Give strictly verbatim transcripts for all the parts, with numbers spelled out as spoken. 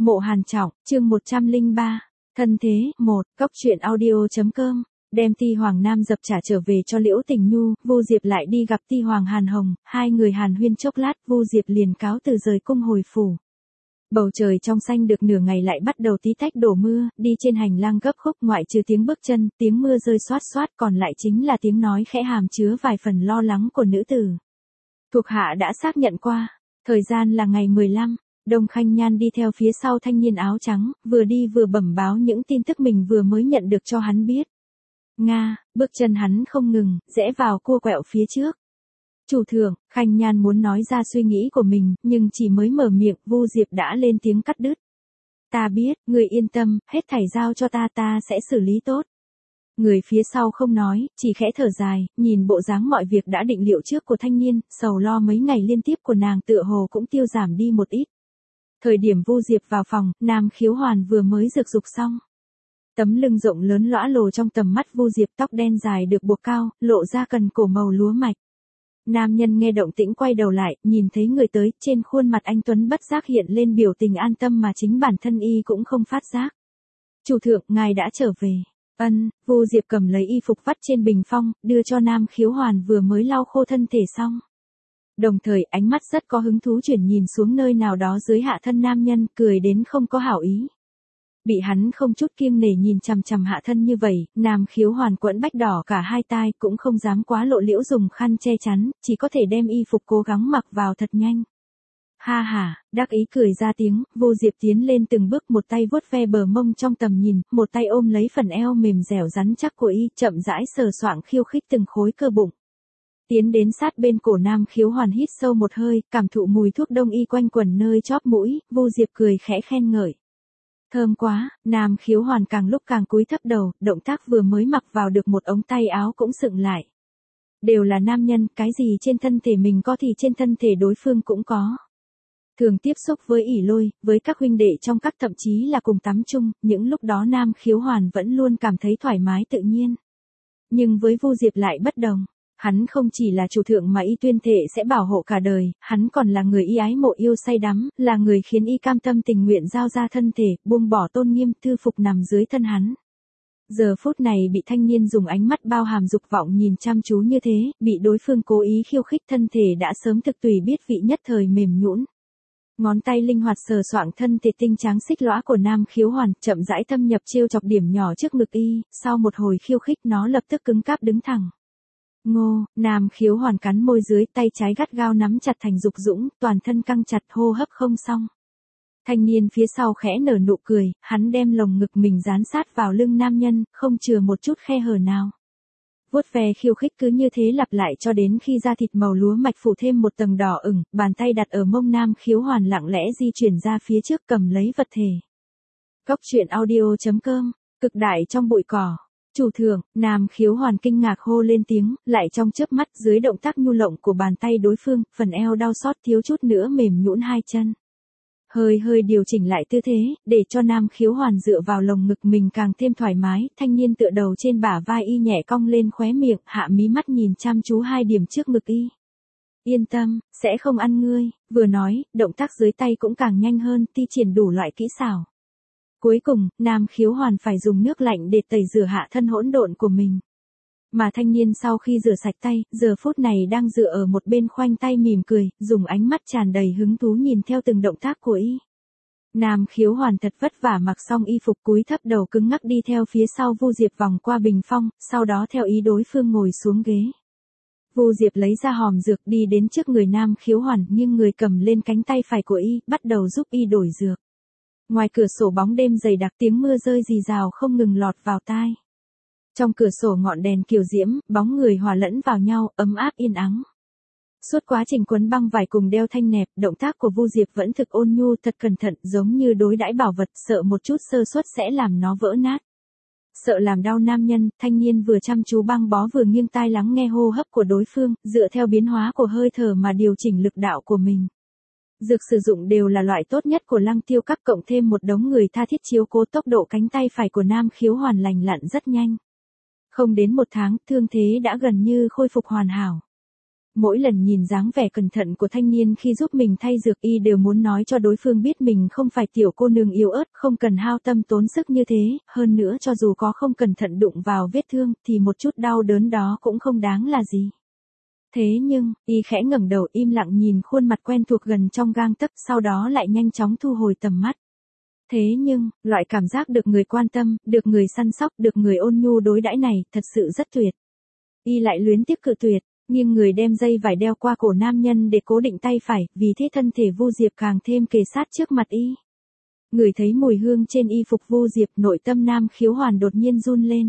Mộ Hàn Trọng, chương một trăm lẻ ba. Thân thế, một, cóc truyện audio.com. Đem Ti Hoàng Nam dập trả trở về cho Liễu Tình Nhu, Vu Diệp lại đi gặp Ti Hoàng Hàn Hồng, hai người hàn huyên chốc lát, Vu Diệp liền cáo từ rời cung hồi phủ. Bầu trời trong xanh được nửa ngày lại bắt đầu tí tách đổ mưa, đi trên hành lang gấp khúc ngoại trừ tiếng bước chân, tiếng mưa rơi xoát xoát còn lại chính là tiếng nói khẽ hàm chứa vài phần lo lắng của nữ tử. Thuộc hạ đã xác nhận qua, thời gian là ngày mười lăm. Đông Khanh Nhan đi theo phía sau thanh niên áo trắng, vừa đi vừa bẩm báo những tin tức mình vừa mới nhận được cho hắn biết. Nga, bước chân hắn không ngừng, rẽ vào cua quẹo phía trước. Chủ thượng, Khanh Nhan muốn nói ra suy nghĩ của mình, nhưng chỉ mới mở miệng, Vu Diệp đã lên tiếng cắt đứt. Ta biết, người yên tâm, hết thảy giao cho ta ta sẽ xử lý tốt. Người phía sau không nói, chỉ khẽ thở dài, nhìn bộ dáng mọi việc đã định liệu trước của thanh niên, sầu lo mấy ngày liên tiếp của nàng tựa hồ cũng tiêu giảm đi một ít. Thời điểm Vu Diệp vào phòng, Nam Khiếu Hoàn vừa mới rực dục xong. Tấm lưng rộng lớn lõa lồ trong tầm mắt Vu Diệp, tóc đen dài được buộc cao, lộ ra cần cổ màu lúa mạch. Nam nhân nghe động tĩnh quay đầu lại, nhìn thấy người tới, trên khuôn mặt anh tuấn bất giác hiện lên biểu tình an tâm mà chính bản thân y cũng không phát giác. Chủ thượng, ngài đã trở về. Ân, Vu Diệp cầm lấy y phục vắt trên bình phong, đưa cho Nam Khiếu Hoàn vừa mới lau khô thân thể xong. Đồng thời ánh mắt rất có hứng thú chuyển nhìn xuống nơi nào đó dưới hạ thân nam nhân, cười đến không có hảo ý. Bị hắn không chút kiêng nể nhìn chằm chằm hạ thân như vậy, Nam Khiếu Hoàn quẫn bách đỏ cả hai tai, cũng không dám quá lộ liễu dùng khăn che chắn, chỉ có thể đem y phục cố gắng mặc vào thật nhanh. Ha ha, đắc ý cười ra tiếng, Vu Diệp tiến lên từng bước, một tay vuốt ve bờ mông trong tầm nhìn, một tay ôm lấy phần eo mềm dẻo rắn chắc của y, chậm rãi sờ soạng khiêu khích từng khối cơ bụng. Tiến đến sát bên cổ Nam Khiếu Hoàn hít sâu một hơi, cảm thụ mùi thuốc đông y quanh quẩn nơi chóp mũi, Vu Diệp cười khẽ khen ngợi. Thơm quá, Nam Khiếu Hoàn càng lúc càng cúi thấp đầu, động tác vừa mới mặc vào được một ống tay áo cũng sựng lại. Đều là nam nhân, cái gì trên thân thể mình có thì trên thân thể đối phương cũng có. Thường tiếp xúc với ỉ lôi, với các huynh đệ trong các thậm chí là cùng tắm chung, những lúc đó Nam Khiếu Hoàn vẫn luôn cảm thấy thoải mái tự nhiên. Nhưng với Vu Diệp lại bất đồng. Hắn không chỉ là chủ thượng mà y tuyên thệ sẽ bảo hộ cả đời, hắn còn là người y ái mộ yêu say đắm, là người khiến y cam tâm tình nguyện giao ra thân thể, buông bỏ tôn nghiêm, thư phục nằm dưới thân hắn. Giờ phút này bị thanh niên dùng ánh mắt bao hàm dục vọng nhìn chăm chú như thế, bị đối phương cố ý khiêu khích, thân thể đã sớm thực tùy biết vị nhất thời mềm nhũn. Ngón tay linh hoạt sờ soạng thân thể tinh trắng xích lõa của Nam Khiếu Hoàn, chậm rãi thâm nhập trêu chọc điểm nhỏ trước ngực y, sau một hồi khiêu khích nó lập tức cứng cáp đứng thẳng. Ngô, Nam Khiếu Hoàn cắn môi dưới, tay trái gắt gao nắm chặt thành dục dũng, toàn thân căng chặt, hô hấp không xong. Thanh niên phía sau khẽ nở nụ cười, hắn đem lồng ngực mình dán sát vào lưng nam nhân, không chừa một chút khe hở nào. Vuốt ve khiêu khích cứ như thế lặp lại cho đến khi da thịt màu lúa mạch phủ thêm một tầng đỏ ửng, bàn tay đặt ở mông Nam Khiếu Hoàn lặng lẽ di chuyển ra phía trước cầm lấy vật thể. Cóc truyện audio.com, cực đại trong bụi cỏ. Chủ thượng, Nam Khiếu Hoàn kinh ngạc hô lên tiếng, lại trong chớp mắt dưới động tác nhu lộng của bàn tay đối phương, phần eo đau xót thiếu chút nữa mềm nhũn hai chân. Hơi hơi điều chỉnh lại tư thế, để cho Nam Khiếu Hoàn dựa vào lồng ngực mình càng thêm thoải mái, thanh niên tựa đầu trên bả vai y nhẹ cong lên khóe miệng, hạ mí mắt nhìn chăm chú hai điểm trước ngực y. Yên tâm, sẽ không ăn ngươi, vừa nói, động tác dưới tay cũng càng nhanh hơn, thi triển đủ loại kỹ xảo. Cuối cùng, Nam Khiếu Hoàn phải dùng nước lạnh để tẩy rửa hạ thân hỗn độn của mình. Mà thanh niên sau khi rửa sạch tay, giờ phút này đang dựa ở một bên khoanh tay mỉm cười, dùng ánh mắt tràn đầy hứng thú nhìn theo từng động tác của y. Nam Khiếu Hoàn thật vất vả mặc xong y phục, cúi thấp đầu cứng ngắc đi theo phía sau Vu Diệp vòng qua bình phong, sau đó theo ý đối phương ngồi xuống ghế. Vu Diệp lấy ra hòm dược đi đến trước người Nam Khiếu Hoàn, nghiêng người cầm lên cánh tay phải của y, bắt đầu giúp y đổi dược. Ngoài cửa sổ bóng đêm dày đặc, tiếng mưa rơi rì rào không ngừng lọt vào tai. Trong cửa sổ ngọn đèn kiều diễm, bóng người hòa lẫn vào nhau, ấm áp yên ắng. Suốt quá trình quấn băng vải cùng đeo thanh nẹp, động tác của Vu Diệp vẫn thực ôn nhu, thật cẩn thận, giống như đối đãi bảo vật, sợ một chút sơ suất sẽ làm nó vỡ nát. Sợ làm đau nam nhân, thanh niên vừa chăm chú băng bó vừa nghiêng tai lắng nghe hô hấp của đối phương, dựa theo biến hóa của hơi thở mà điều chỉnh lực đạo của mình. Dược sử dụng đều là loại tốt nhất của Lăng Tiêu Các, cộng thêm một đống người tha thiết chiếu cố, tốc độ cánh tay phải của Nam Khiếu Hoàn lành lặn rất nhanh. Không đến một tháng, thương thế đã gần như khôi phục hoàn hảo. Mỗi lần nhìn dáng vẻ cẩn thận của thanh niên khi giúp mình thay dược y đều muốn nói cho đối phương biết mình không phải tiểu cô nương yếu ớt, không cần hao tâm tốn sức như thế, hơn nữa cho dù có không cẩn thận đụng vào vết thương thì một chút đau đớn đó cũng không đáng là gì. Thế nhưng, y khẽ ngẩng đầu im lặng nhìn khuôn mặt quen thuộc gần trong gang tấc, sau đó lại nhanh chóng thu hồi tầm mắt. Thế nhưng, loại cảm giác được người quan tâm, được người săn sóc, được người ôn nhu đối đãi này, thật sự rất tuyệt. Y lại luyến tiếc cự tuyệt, nghiêng người đem dây vải đeo qua cổ nam nhân để cố định tay phải, vì thế thân thể Vu Diệp càng thêm kề sát trước mặt y. Người thấy mùi hương trên y phục Vu Diệp, nội tâm Nam Khiếu Hoàn đột nhiên run lên.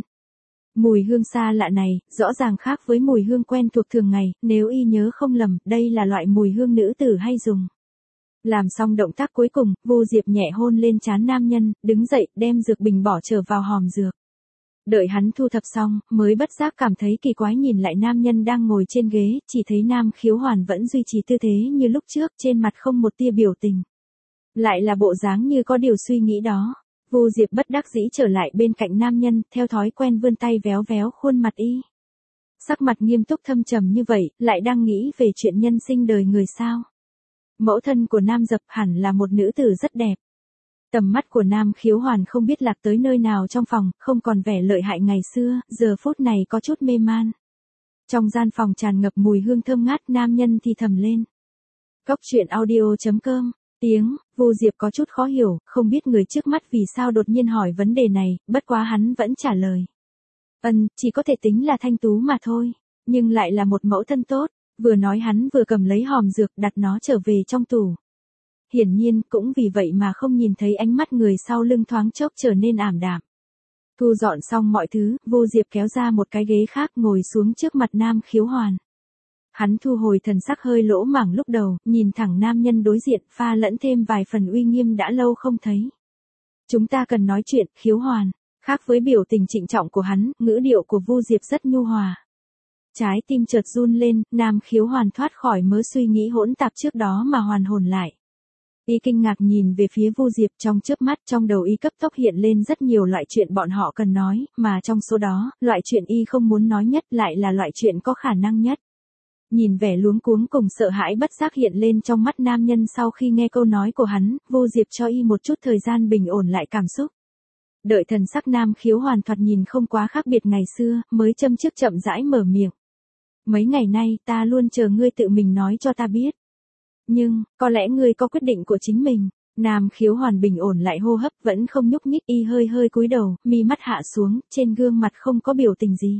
Mùi hương xa lạ này, rõ ràng khác với mùi hương quen thuộc thường ngày, nếu y nhớ không lầm, đây là loại mùi hương nữ tử hay dùng. Làm xong động tác cuối cùng, Vu Diệp nhẹ hôn lên trán nam nhân, đứng dậy, đem dược bình bỏ trở vào hòm dược. Đợi hắn thu thập xong, mới bất giác cảm thấy kỳ quái nhìn lại nam nhân đang ngồi trên ghế, chỉ thấy Nam Khiếu Hoàn vẫn duy trì tư thế như lúc trước, trên mặt không một tia biểu tình. Lại là bộ dáng như có điều suy nghĩ đó. Vu Diệp bất đắc dĩ trở lại bên cạnh nam nhân, theo thói quen vươn tay véo véo khuôn mặt y. Sắc mặt nghiêm túc thâm trầm như vậy, lại đang nghĩ về chuyện nhân sinh đời người sao. Mẫu thân của Nam Dập hẳn là một nữ tử rất đẹp. Tầm mắt của Nam Khiếu Hoàn không biết lạc tới nơi nào trong phòng, không còn vẻ lợi hại ngày xưa, giờ phút này có chút mê man. Trong gian phòng tràn ngập mùi hương thơm ngát, nam nhân thì thầm lên. Cốc truyện audio chấm com. Tiếng, Vu Diệp có chút khó hiểu, không biết người trước mắt vì sao đột nhiên hỏi vấn đề này, bất quá hắn vẫn trả lời. Ân, chỉ có thể tính là thanh tú mà thôi, nhưng lại là một mẫu thân tốt. Vừa nói hắn vừa cầm lấy hòm dược đặt nó trở về trong tủ. Hiển nhiên cũng vì vậy mà không nhìn thấy ánh mắt người sau lưng thoáng chốc trở nên ảm đạm. Thu dọn xong mọi thứ, Vu Diệp kéo ra một cái ghế khác ngồi xuống trước mặt Nam Khiếu Hoàn. Hắn thu hồi thần sắc hơi lỗ mảng lúc đầu, nhìn thẳng nam nhân đối diện, pha lẫn thêm vài phần uy nghiêm đã lâu không thấy. Chúng ta cần nói chuyện, Khiếu Hoàn. Khác với biểu tình trịnh trọng của hắn, ngữ điệu của Vu Diệp rất nhu hòa. Trái tim chợt run lên, Nam Khiếu Hoàn thoát khỏi mớ suy nghĩ hỗn tạp trước đó mà hoàn hồn lại. Y kinh ngạc nhìn về phía Vu Diệp, trong chớp mắt trong đầu y cấp tốc hiện lên rất nhiều loại chuyện bọn họ cần nói, mà trong số đó, loại chuyện y không muốn nói nhất lại là loại chuyện có khả năng nhất. Nhìn vẻ luống cuống cùng sợ hãi bất giác hiện lên trong mắt nam nhân sau khi nghe câu nói của hắn, Vu Diệp cho y một chút thời gian bình ổn lại cảm xúc. Đợi thần sắc Nam Khiếu Hoàn thoạt nhìn không quá khác biệt ngày xưa, mới châm chước chậm rãi mở miệng. Mấy ngày nay ta luôn chờ ngươi tự mình nói cho ta biết. Nhưng, có lẽ ngươi có quyết định của chính mình. Nam Khiếu Hoàn bình ổn lại hô hấp, vẫn không nhúc nhích, y hơi hơi cúi đầu, mi mắt hạ xuống, trên gương mặt không có biểu tình gì.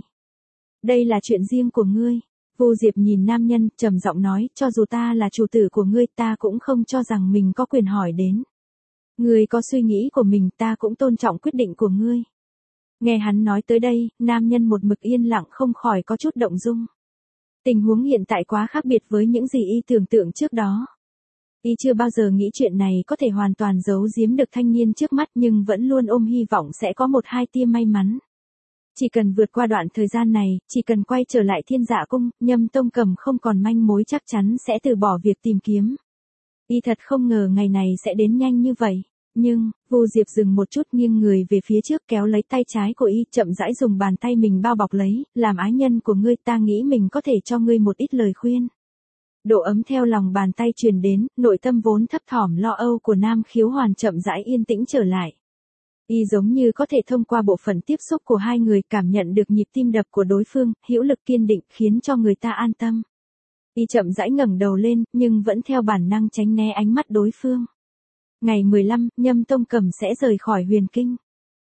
Đây là chuyện riêng của ngươi. Vu Diệp nhìn nam nhân, trầm giọng nói, cho dù ta là chủ tử của ngươi, ta cũng không cho rằng mình có quyền hỏi đến. Ngươi có suy nghĩ của mình, ta cũng tôn trọng quyết định của ngươi. Nghe hắn nói tới đây, nam nhân một mực yên lặng không khỏi có chút động dung. Tình huống hiện tại quá khác biệt với những gì y tưởng tượng trước đó. Y chưa bao giờ nghĩ chuyện này có thể hoàn toàn giấu giếm được thanh niên trước mắt, nhưng vẫn luôn ôm hy vọng sẽ có một hai tia may mắn. Chỉ cần vượt qua đoạn thời gian này, chỉ cần quay trở lại Thiên Dạ Cung, Nhâm Tông Cầm không còn manh mối chắc chắn sẽ từ bỏ việc tìm kiếm. Y thật không ngờ ngày này sẽ đến nhanh như vậy. Nhưng, Vu Diệp dừng một chút, nghiêng người về phía trước, kéo lấy tay trái của y, chậm rãi dùng bàn tay mình bao bọc lấy, làm ái nhân của ngươi, ta nghĩ mình có thể cho ngươi một ít lời khuyên. Độ ấm theo lòng bàn tay truyền đến, nội tâm vốn thấp thỏm lo âu của Nam Khiếu Hoàn chậm rãi yên tĩnh trở lại. Y giống như có thể thông qua bộ phận tiếp xúc của hai người cảm nhận được nhịp tim đập của đối phương, hữu lực kiên định, khiến cho người ta an tâm. Y chậm rãi ngẩng đầu lên, nhưng vẫn theo bản năng tránh né ánh mắt đối phương. Ngày mười lăm, Nhâm Tông Cầm sẽ rời khỏi Huyền Kinh.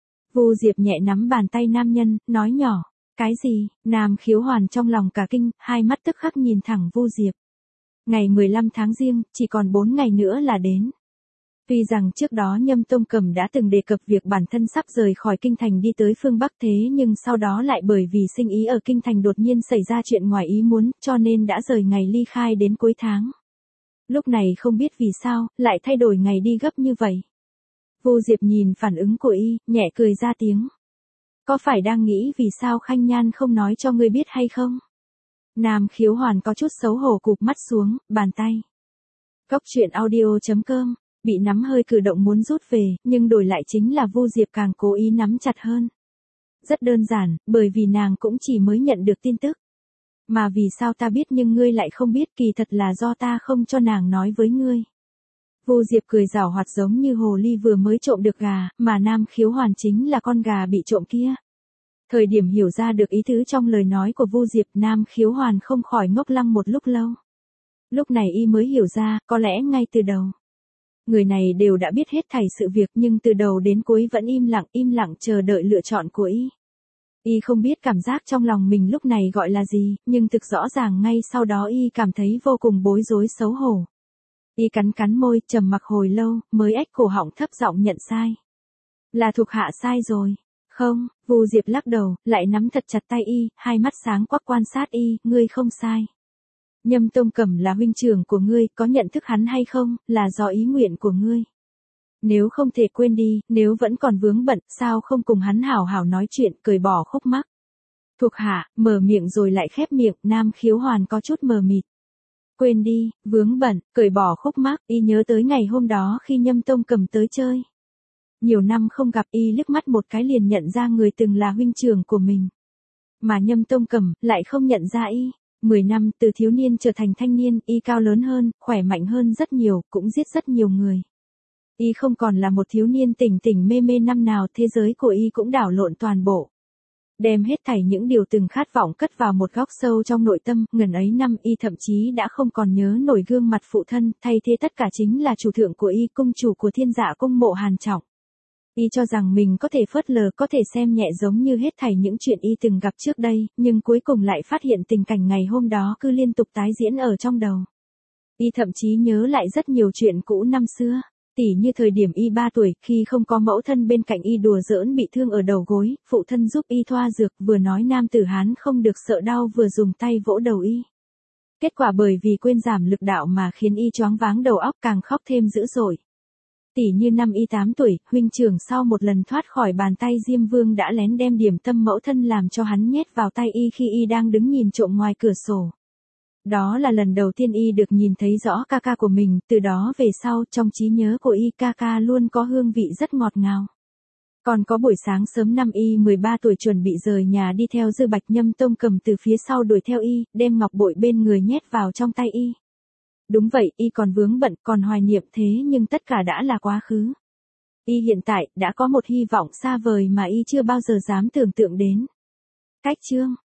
Vu Diệp nhẹ nắm bàn tay nam nhân, nói nhỏ. Cái gì? Nam Khiếu Hoàn trong lòng cả kinh, hai mắt tức khắc nhìn thẳng Vu Diệp. Ngày mười lăm tháng Giêng, chỉ còn bốn ngày nữa là đến. Tuy rằng trước đó Nhâm Tông Cầm đã từng đề cập việc bản thân sắp rời khỏi Kinh Thành đi tới phương Bắc, thế nhưng sau đó lại bởi vì sinh ý ở Kinh Thành đột nhiên xảy ra chuyện ngoài ý muốn, cho nên đã rời ngày ly khai đến cuối tháng. Lúc này không biết vì sao, lại thay đổi ngày đi gấp như vậy. Vu Diệp nhìn phản ứng của y, nhẹ cười ra tiếng. Có phải đang nghĩ vì sao Khanh Nhan không nói cho ngươi biết hay không? Nam Khiếu Hoàn có chút xấu hổ cụp mắt xuống, bàn tay. Cốc truyện audio chấm com, bị nắm hơi cử động muốn rút về, nhưng đổi lại chính là Vu Diệp càng cố ý nắm chặt hơn. Rất đơn giản, bởi vì nàng cũng chỉ mới nhận được tin tức. Mà vì sao ta biết nhưng ngươi lại không biết, kỳ thật là do ta không cho nàng nói với ngươi. Vu Diệp cười giảo hoạt giống như hồ ly vừa mới trộm được gà, mà Nam Khiếu Hoàn chính là con gà bị trộm kia. Thời điểm hiểu ra được ý tứ trong lời nói của Vu Diệp, Nam Khiếu Hoàn không khỏi ngốc lăng một lúc lâu. Lúc này y mới hiểu ra, có lẽ ngay từ đầu. Người này đều đã biết hết thảy sự việc nhưng từ đầu đến cuối vẫn im lặng, im lặng chờ đợi lựa chọn của y. Y không biết cảm giác trong lòng mình lúc này gọi là gì, nhưng thực rõ ràng ngay sau đó y cảm thấy vô cùng bối rối xấu hổ. Y cắn cắn môi, trầm mặc hồi lâu, mới ếch cổ họng thấp giọng nhận sai. Là thuộc hạ sai rồi. Không, Vu Diệp lắc đầu, lại nắm thật chặt tay y, hai mắt sáng quắc quan sát y, ngươi không sai. Nhâm Tông Cẩm là huynh trưởng của ngươi, có nhận thức hắn hay không, là do ý nguyện của ngươi. Nếu không thể quên đi, nếu vẫn còn vướng bận, sao không cùng hắn hảo hảo nói chuyện, cởi bỏ khúc mắc. Thuộc hạ, mở miệng rồi lại khép miệng, Nam Khiếu Hoàn có chút mờ mịt. Quên đi, vướng bận, cởi bỏ khúc mắc, y nhớ tới ngày hôm đó khi Nhâm Tông Cẩm tới chơi. Nhiều năm không gặp, y liếc mắt một cái liền nhận ra người từng là huynh trưởng của mình. Mà Nhâm Tông Cẩm lại không nhận ra y. Mười năm từ thiếu niên trở thành thanh niên, y cao lớn hơn, khỏe mạnh hơn rất nhiều, cũng giết rất nhiều người. Y không còn là một thiếu niên tỉnh tỉnh mê mê năm nào, thế giới của y cũng đảo lộn toàn bộ. Đem hết thảy những điều từng khát vọng cất vào một góc sâu trong nội tâm, ngần ấy năm y thậm chí đã không còn nhớ nổi gương mặt phụ thân, thay thế tất cả chính là chủ thượng của y, cung chủ của Thiên Dạ Cung Mộ Hàn Trọng. Y cho rằng mình có thể phớt lờ, có thể xem nhẹ giống như hết thảy những chuyện y từng gặp trước đây, nhưng cuối cùng lại phát hiện tình cảnh ngày hôm đó cứ liên tục tái diễn ở trong đầu. Y thậm chí nhớ lại rất nhiều chuyện cũ năm xưa, tỉ như thời điểm y ba tuổi, khi không có mẫu thân bên cạnh y đùa giỡn bị thương ở đầu gối, phụ thân giúp y thoa dược, vừa nói nam tử Hán không được sợ đau vừa dùng tay vỗ đầu y. Kết quả bởi vì quên giảm lực đạo mà khiến y choáng váng đầu óc, càng khóc thêm dữ dội. Tỷ như năm y tám tuổi, huynh trưởng sau một lần thoát khỏi bàn tay Diêm Vương đã lén đem điểm tâm mẫu thân làm cho hắn nhét vào tay y khi y đang đứng nhìn trộm ngoài cửa sổ. Đó là lần đầu tiên y được nhìn thấy rõ ca ca của mình, từ đó về sau trong trí nhớ của y ca ca luôn có hương vị rất ngọt ngào. Còn có buổi sáng sớm năm y mười ba tuổi chuẩn bị rời nhà đi theo Dư Bạch, Nhâm Tông Cẩm từ phía sau đuổi theo y, đem ngọc bội bên người nhét vào trong tay y. Đúng vậy, y còn vướng bận, còn hoài niệm, thế nhưng tất cả đã là quá khứ. Y hiện tại đã có một hy vọng xa vời mà y chưa bao giờ dám tưởng tượng đến. Cách chương